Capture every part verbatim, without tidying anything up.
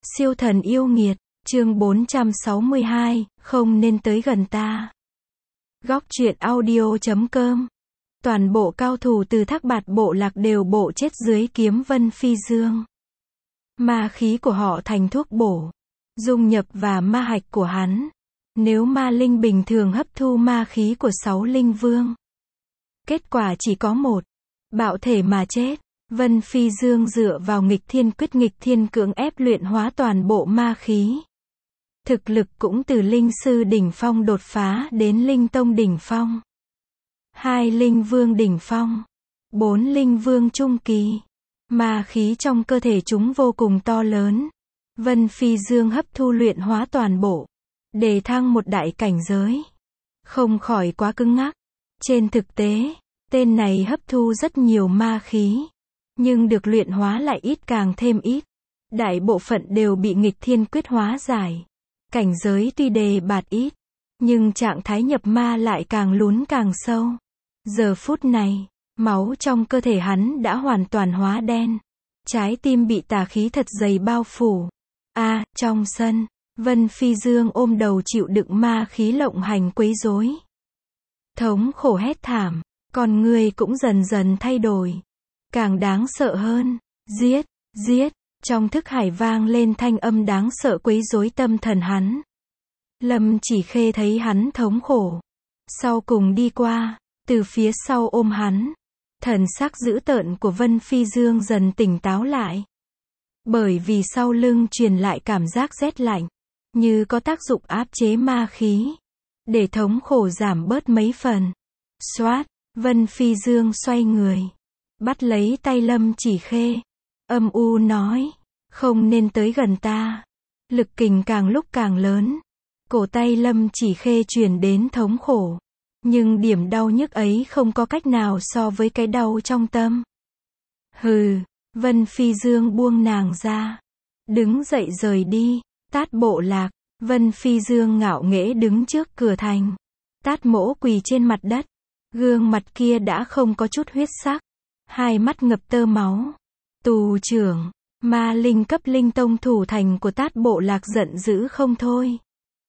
Siêu thần yêu nghiệt, chương bốn trăm sáu mươi hai, không nên tới gần ta. Góc truyện audio chấm com. Toàn bộ cao thủ từ Thác Bạt bộ lạc đều bộ chết dưới kiếm Vân Phi Dương. Ma khí của họ thành thuốc bổ, dung nhập và ma hạch của hắn. Nếu ma linh bình thường hấp thu ma khí của sáu linh vương, kết quả chỉ có một, bạo thể mà chết. Vân Phi Dương dựa vào nghịch thiên quyết nghịch thiên cưỡng ép luyện hóa toàn bộ ma khí. Thực lực cũng từ linh sư đỉnh phong đột phá đến linh tông đỉnh phong. Hai linh vương đỉnh phong. Bốn linh vương trung kỳ. Ma khí trong cơ thể chúng vô cùng to lớn. Vân Phi Dương hấp thu luyện hóa toàn bộ, để thăng một đại cảnh giới. Không khỏi quá cứng ngắc. Trên thực tế, tên này hấp thu rất nhiều ma khí, nhưng được luyện hóa lại ít càng thêm ít. Đại bộ phận đều bị nghịch thiên quyết hóa giải. Cảnh giới tuy đề bạt ít, nhưng trạng thái nhập ma lại càng lún càng sâu. Giờ phút này, máu trong cơ thể hắn đã hoàn toàn hóa đen. Trái tim bị tà khí thật dày bao phủ. A, à, trong sân, Vân Phi Dương ôm đầu chịu đựng ma khí lộng hành quấy rối. Thống khổ hét thảm, con người cũng dần dần thay đổi. Càng đáng sợ hơn, giết, giết, trong thức hải vang lên thanh âm đáng sợ quấy rối tâm thần hắn. Lâm Chỉ Khê thấy hắn thống khổ, sau cùng đi qua, từ phía sau ôm hắn. Thần sắc dữ tợn của Vân Phi Dương dần tỉnh táo lại. Bởi vì sau lưng truyền lại cảm giác rét lạnh, như có tác dụng áp chế ma khí, để thống khổ giảm bớt mấy phần. Xoát, Vân Phi Dương xoay người, bắt lấy tay Lâm Chỉ Khê, âm u nói, không nên tới gần ta. Lực kình càng lúc càng lớn, cổ tay Lâm Chỉ Khê truyền đến thống khổ, nhưng điểm đau nhức ấy không có cách nào so với cái đau trong tâm. Hừ, Vân Phi Dương buông nàng ra, đứng dậy rời đi. Tát bộ lạc, Vân Phi Dương ngạo nghễ đứng trước cửa thành. Tát Mỗ quỳ trên mặt đất, gương mặt kia đã không có chút huyết sắc, hai mắt ngập tơ máu. Tù trưởng, ma linh cấp linh tông thủ thành của Tát bộ lạc giận dữ không thôi,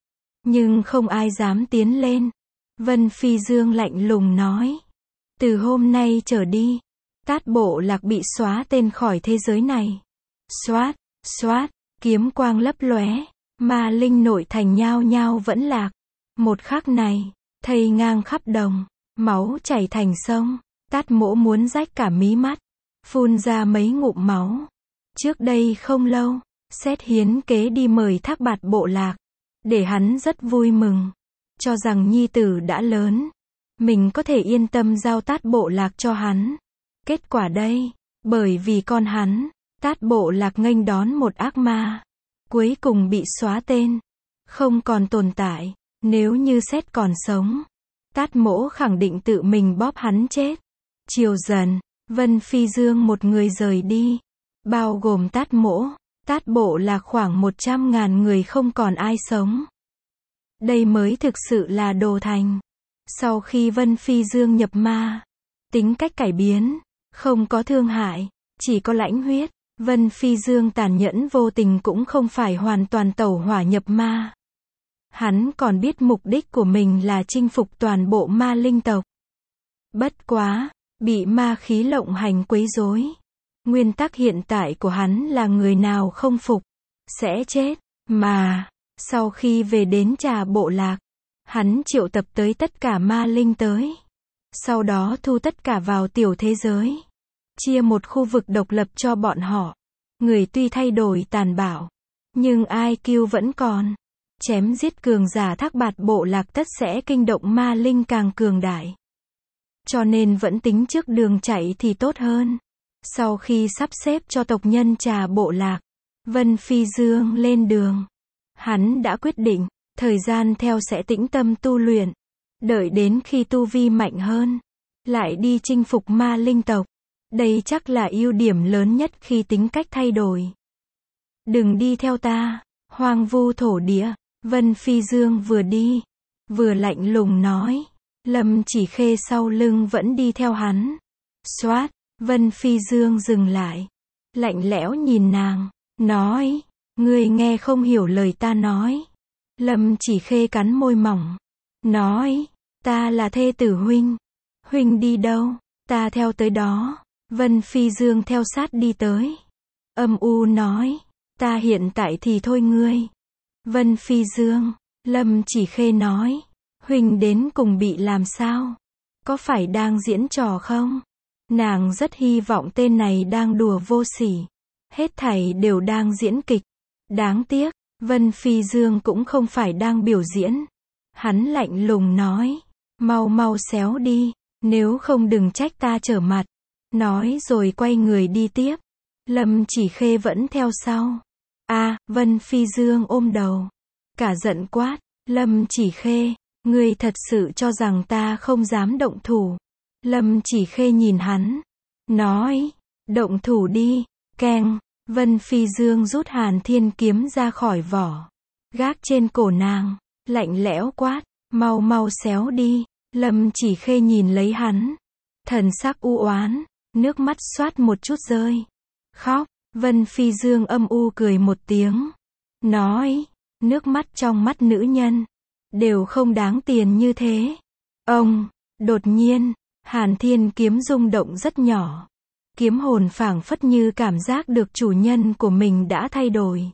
nhưng không ai dám tiến lên. Vân Phi Dương lạnh lùng nói, từ hôm nay trở đi, Tát bộ lạc bị xóa tên khỏi thế giới này. Xoát, xoát, kiếm quang lấp lóe, ma linh nội thành nhao nhao vẫn lạc. Một khắc này, thây ngang khắp đồng, máu chảy thành sông. Tát Mỗ muốn rách cả mí mắt, phun ra mấy ngụm máu. Trước đây không lâu, Sét hiến kế đi mời Thác Bạt bộ lạc, để hắn rất vui mừng, cho rằng nhi tử đã lớn, mình có thể yên tâm giao Tát bộ lạc cho hắn. Kết quả đây, bởi vì con hắn, Tát bộ lạc nghênh đón một ác ma, cuối cùng bị xóa tên, không còn tồn tại. Nếu như Sét còn sống, Tát Mỗ khẳng định tự mình bóp hắn chết. Chiều dần, Vân Phi Dương một người rời đi, bao gồm Tát Mỗ. Tát bộ lạc khoảng một trăm ngàn người không còn ai sống. Đây mới thực sự là đồ thành. Sau khi Vân Phi Dương nhập ma, tính cách cải biến, không có thương hại, chỉ có lãnh huyết. Vân Phi Dương tàn nhẫn vô tình cũng không phải hoàn toàn tẩu hỏa nhập ma. Hắn còn biết mục đích của mình là chinh phục toàn bộ ma linh tộc. Bất quá, bị ma khí lộng hành quấy rối. Nguyên tắc hiện tại của hắn là người nào không phục, sẽ chết. Mà, sau khi về đến Trà bộ lạc, hắn triệu tập tới tất cả ma linh tới. Sau đó thu tất cả vào tiểu thế giới, chia một khu vực độc lập cho bọn họ. Người tuy thay đổi tàn bạo, nhưng i kiu vẫn còn. Chém giết cường giả Thác Bạt bộ lạc tất sẽ kinh động ma linh càng cường đại. Cho nên vẫn tính trước đường chạy thì tốt hơn. Sau khi sắp xếp cho tộc nhân Trà bộ lạc, Vân Phi Dương lên đường. Hắn đã quyết định, thời gian theo sẽ tĩnh tâm tu luyện. Đợi đến khi tu vi mạnh hơn, lại đi chinh phục ma linh tộc. Đây chắc là ưu điểm lớn nhất khi tính cách thay đổi. Đừng đi theo ta, hoang vu thổ địa. Vân Phi Dương vừa đi, vừa lạnh lùng nói. Lâm Chỉ Khê sau lưng vẫn đi theo hắn. Xoát, Vân Phi Dương dừng lại, lạnh lẽo nhìn nàng, nói, Ngươi nghe không hiểu lời ta nói. Lâm Chỉ Khê cắn môi mỏng. Nói, ta là thê tử huynh. Huynh đi đâu, ta theo tới đó. Vân Phi Dương theo sát đi tới. Âm u nói, ta hiện tại thì thôi ngươi. Vân Phi Dương, Lâm Chỉ Khê nói, huynh đến cùng bị làm sao? Có phải đang diễn trò không? Nàng rất hy vọng tên này đang đùa vô sỉ. Hết thảy đều đang diễn kịch. Đáng tiếc, Vân Phi Dương cũng không phải đang biểu diễn. Hắn lạnh lùng nói, mau mau xéo đi, nếu không đừng trách ta trở mặt. Nói rồi quay người đi tiếp. Lâm Chỉ Khê vẫn theo sau. A, Vân Phi Dương ôm đầu. Cả giận quát, Lâm Chỉ Khê, ngươi thật sự cho rằng ta không dám động thủ. Lâm Chỉ Khê nhìn hắn. Nói, động thủ đi, keng. Vân Phi Dương rút Hàn Thiên kiếm ra khỏi vỏ. Gác trên cổ nàng, lạnh lẽo quát, mau mau xéo đi. Lâm Chỉ Khê nhìn lấy hắn. Thần sắc u oán, nước mắt xoát một chút rơi. Khóc, Vân Phi Dương âm u cười một tiếng. Nói, nước mắt trong mắt nữ nhân, đều không đáng tiền như thế. Ông, đột nhiên, Hàn Thiên kiếm rung động rất nhỏ. Kiếm hồn phảng phất như cảm giác được chủ nhân của mình đã thay đổi.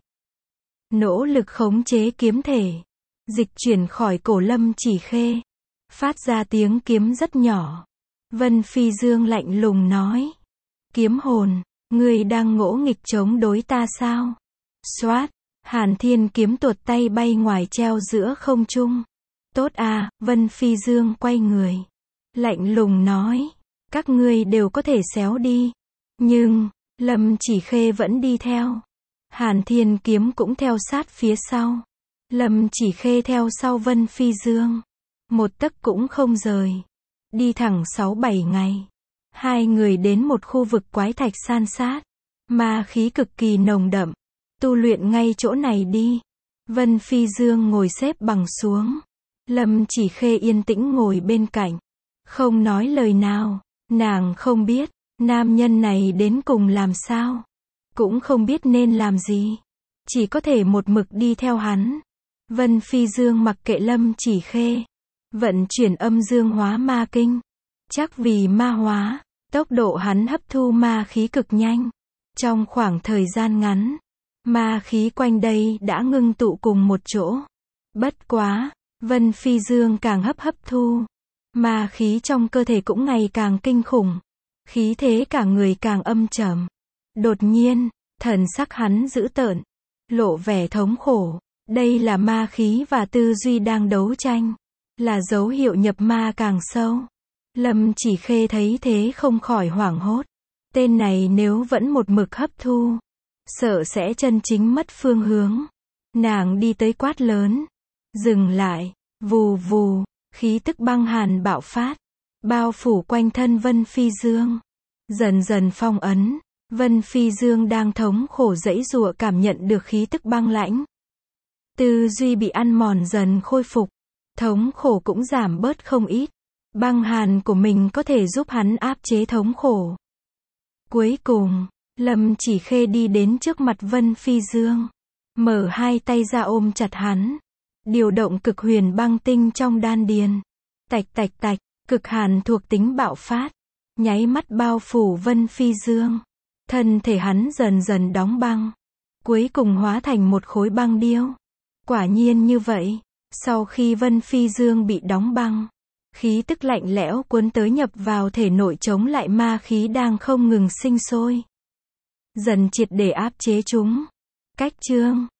Nỗ lực khống chế kiếm thể. Dịch chuyển khỏi cổ Lâm Chỉ Khê. Phát ra tiếng kiếm rất nhỏ. Vân Phi Dương lạnh lùng nói. Kiếm hồn, ngươi đang ngỗ nghịch chống đối ta sao? Xoát, Hàn Thiên kiếm tuột tay bay ngoài treo giữa không trung. Tốt à, Vân Phi Dương quay người. Lạnh lùng nói. Các ngươi đều có thể xéo đi. Nhưng, Lâm Chỉ Khê vẫn đi theo. Hàn Thiên kiếm cũng theo sát phía sau. Lâm Chỉ Khê theo sau Vân Phi Dương. Một tấc cũng không rời. Đi thẳng sáu bảy ngày. Hai người đến một khu vực quái thạch san sát. Ma khí cực kỳ nồng đậm. Tu luyện ngay chỗ này đi. Vân Phi Dương ngồi xếp bằng xuống. Lâm Chỉ Khê yên tĩnh ngồi bên cạnh. Không nói lời nào. Nàng không biết, nam nhân này đến cùng làm sao. Cũng không biết nên làm gì. Chỉ có thể một mực đi theo hắn. Vân Phi Dương mặc kệ Lâm Chỉ Khê. Vận chuyển âm dương hóa ma kinh. Chắc vì ma hóa, tốc độ hắn hấp thu ma khí cực nhanh. Trong khoảng thời gian ngắn, ma khí quanh đây đã ngưng tụ cùng một chỗ. Bất quá, Vân Phi Dương càng hấp hấp thu. Ma khí trong cơ thể cũng ngày càng kinh khủng. Khí thế cả người càng âm trầm. Đột nhiên, thần sắc hắn dữ tợn. Lộ vẻ thống khổ. Đây là ma khí và tư duy đang đấu tranh. Là dấu hiệu nhập ma càng sâu. Lâm Chỉ Khê thấy thế không khỏi hoảng hốt. Tên này nếu vẫn một mực hấp thu, sợ sẽ chân chính mất phương hướng. Nàng đi tới quát lớn. Dừng lại. Vù vù. Khí tức băng hàn bạo phát. Bao phủ quanh thân Vân Phi Dương. Dần dần phong ấn. Vân Phi Dương đang thống khổ giãy giụa cảm nhận được khí tức băng lãnh. Tư duy bị ăn mòn dần khôi phục. Thống khổ cũng giảm bớt không ít. Băng hàn của mình có thể giúp hắn áp chế thống khổ. Cuối cùng, Lâm Chỉ Khê đi đến trước mặt Vân Phi Dương. Mở hai tay ra ôm chặt hắn. Điều động cực huyền băng tinh trong đan điền. Tạch tạch tạch, cực hàn thuộc tính bạo phát. Nháy mắt bao phủ Vân Phi Dương. Thân thể hắn dần dần đóng băng. Cuối cùng hóa thành một khối băng điêu. Quả nhiên như vậy. Sau khi Vân Phi Dương bị đóng băng, khí tức lạnh lẽo cuốn tới nhập vào thể nội chống lại ma khí đang không ngừng sinh sôi. Dần triệt để áp chế chúng. Cách chương